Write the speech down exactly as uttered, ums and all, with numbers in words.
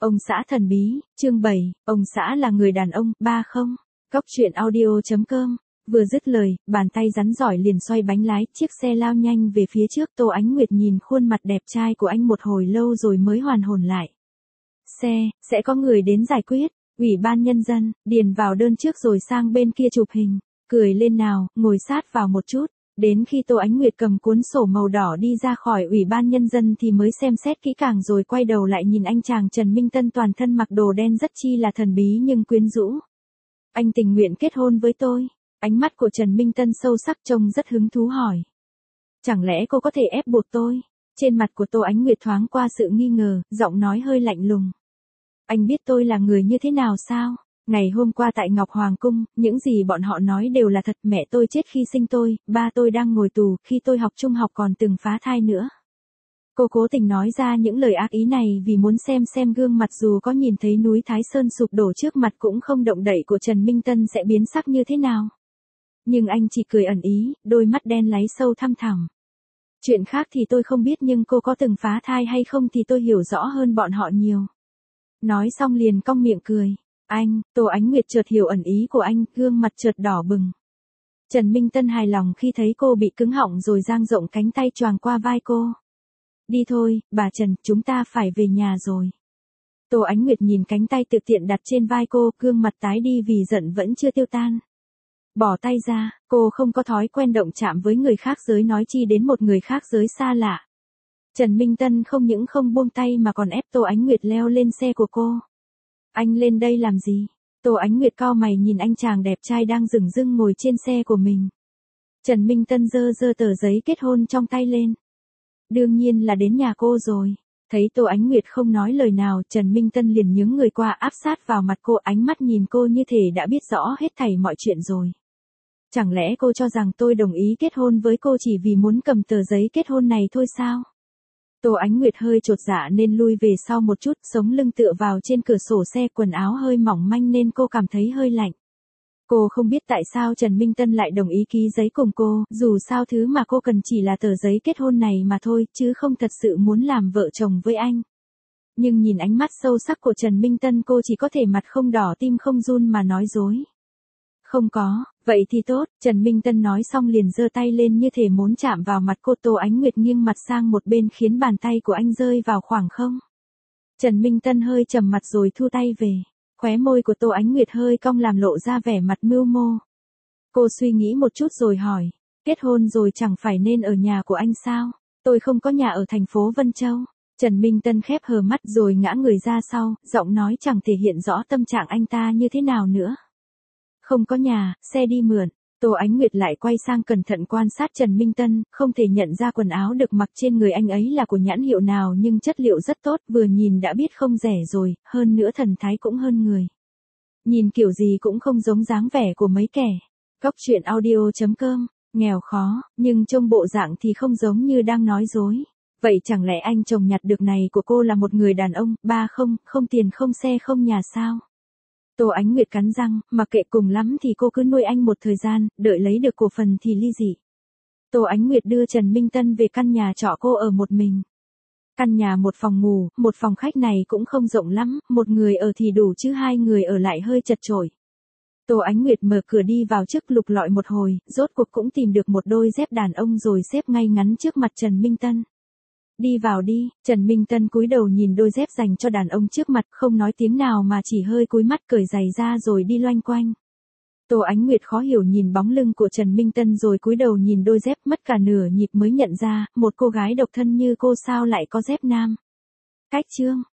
Ông xã thần bí, chương bảy, ông xã là người đàn ông, ba không. Cóc truyện audio chấm com. Vừa dứt lời, bàn tay rắn giỏi liền xoay bánh lái, chiếc xe lao nhanh về phía trước. Tô Ánh Nguyệt nhìn khuôn mặt đẹp trai của anh một hồi lâu rồi mới hoàn hồn lại. Xe, sẽ có người đến giải quyết. Ủy ban nhân dân, điền vào đơn trước rồi sang bên kia chụp hình. Cười lên nào, ngồi sát vào một chút. Đến khi Tô Ánh Nguyệt cầm cuốn sổ màu đỏ đi ra khỏi Ủy ban nhân dân thì mới xem xét kỹ càng rồi quay đầu lại nhìn anh chàng Trần Minh Tân toàn thân mặc đồ đen rất chi là thần bí nhưng quyến rũ. Anh tình nguyện kết hôn với tôi. Ánh mắt của Trần Minh Tân sâu sắc trông rất hứng thú hỏi. Chẳng lẽ cô có thể ép buộc tôi? Trên mặt của Tô Ánh Nguyệt thoáng qua sự nghi ngờ, giọng nói hơi lạnh lùng. Anh biết tôi là người như thế nào sao? Ngày hôm qua tại Ngọc Hoàng Cung, những gì bọn họ nói đều là thật. Mẹ tôi chết khi sinh tôi, ba tôi đang ngồi tù, khi tôi học trung học còn từng phá thai nữa. Cô cố tình nói ra những lời ác ý này vì muốn xem xem gương mặt dù có nhìn thấy núi Thái Sơn sụp đổ trước mặt cũng không động đậy của Trần Minh Tân sẽ biến sắc như thế nào. Nhưng anh chỉ cười ẩn ý, đôi mắt đen láy sâu thăm thẳm. Chuyện khác thì tôi không biết nhưng cô có từng phá thai hay không thì tôi hiểu rõ hơn bọn họ nhiều. Nói xong liền cong miệng cười. Anh, Tô Ánh Nguyệt chợt hiểu ẩn ý của anh, gương mặt chợt đỏ bừng. Trần Minh Tân hài lòng khi thấy cô bị cứng họng rồi dang rộng cánh tay choàng qua vai cô. Đi thôi, bà Trần, chúng ta phải về nhà rồi. Tô Ánh Nguyệt nhìn cánh tay tự tiện đặt trên vai cô, gương mặt tái đi vì giận vẫn chưa tiêu tan. Bỏ tay ra, cô không có thói quen động chạm với người khác giới nói chi đến một người khác giới xa lạ. Trần Minh Tân không những không buông tay mà còn ép Tô Ánh Nguyệt leo lên xe của cô. Anh lên đây làm gì? Tô Ánh Nguyệt cau mày nhìn anh chàng đẹp trai đang dửng dưng ngồi trên xe của mình. Trần Minh Tân giơ giơ tờ giấy kết hôn trong tay lên. Đương nhiên là đến nhà cô rồi. Thấy Tô Ánh Nguyệt không nói lời nào, Trần Minh Tân liền nhướng người qua áp sát vào mặt cô, ánh mắt nhìn cô như thể đã biết rõ hết thảy mọi chuyện rồi. Chẳng lẽ cô cho rằng tôi đồng ý kết hôn với cô chỉ vì muốn cầm tờ giấy kết hôn này thôi sao? Tô Ánh Nguyệt hơi chột dạ nên lui về sau một chút, sống lưng tựa vào trên cửa sổ xe, quần áo hơi mỏng manh nên cô cảm thấy hơi lạnh. Cô không biết tại sao Trần Minh Tân lại đồng ý ký giấy cùng cô, dù sao thứ mà cô cần chỉ là tờ giấy kết hôn này mà thôi, chứ không thật sự muốn làm vợ chồng với anh. Nhưng nhìn ánh mắt sâu sắc của Trần Minh Tân cô chỉ có thể mặt không đỏ tim không run mà nói dối. Không có, vậy thì tốt, Trần Minh Tân nói xong liền giơ tay lên như thể muốn chạm vào mặt cô. Tô Ánh Nguyệt nghiêng mặt sang một bên khiến bàn tay của anh rơi vào khoảng không. Trần Minh Tân hơi trầm mặt rồi thu tay về, khóe môi của Tô Ánh Nguyệt hơi cong làm lộ ra vẻ mặt mưu mô. Cô suy nghĩ một chút rồi hỏi, kết hôn rồi chẳng phải nên ở nhà của anh sao? Tôi không có nhà ở thành phố Vân Châu. Trần Minh Tân khép hờ mắt rồi ngã người ra sau, giọng nói chẳng thể hiện rõ tâm trạng anh ta như thế nào nữa. Không có nhà, xe đi mượn. Tô Ánh Nguyệt lại quay sang cẩn thận quan sát Trần Minh Tân, không thể nhận ra quần áo được mặc trên người anh ấy là của nhãn hiệu nào nhưng chất liệu rất tốt, vừa nhìn đã biết không rẻ rồi, hơn nữa thần thái cũng hơn người. Nhìn kiểu gì cũng không giống dáng vẻ của mấy kẻ. Cóc truyện audio chấm com, nghèo khó, nhưng trông bộ dạng thì không giống như đang nói dối. Vậy chẳng lẽ anh chồng nhặt được này của cô là một người đàn ông, ba không, không tiền không xe không nhà sao? Tô Ánh Nguyệt cắn răng, mặc kệ cùng lắm thì cô cứ nuôi anh một thời gian, đợi lấy được cổ phần thì ly dị. Tô Ánh Nguyệt đưa Trần Minh Tân về căn nhà trọ cô ở một mình. Căn nhà một phòng ngủ, một phòng khách này cũng không rộng lắm, một người ở thì đủ chứ hai người ở lại hơi chật chội. Tô Ánh Nguyệt mở cửa đi vào trước lục lọi một hồi, rốt cuộc cũng tìm được một đôi dép đàn ông rồi xếp ngay ngắn trước mặt Trần Minh Tân. Đi vào đi, Trần Minh Tân cúi đầu nhìn đôi dép dành cho đàn ông trước mặt, không nói tiếng nào mà chỉ hơi cúi mắt cởi giày ra rồi đi loanh quanh. Tô Ánh Nguyệt khó hiểu nhìn bóng lưng của Trần Minh Tân rồi cúi đầu nhìn đôi dép, mất cả nửa nhịp mới nhận ra, một cô gái độc thân như cô sao lại có dép nam. Cách chương,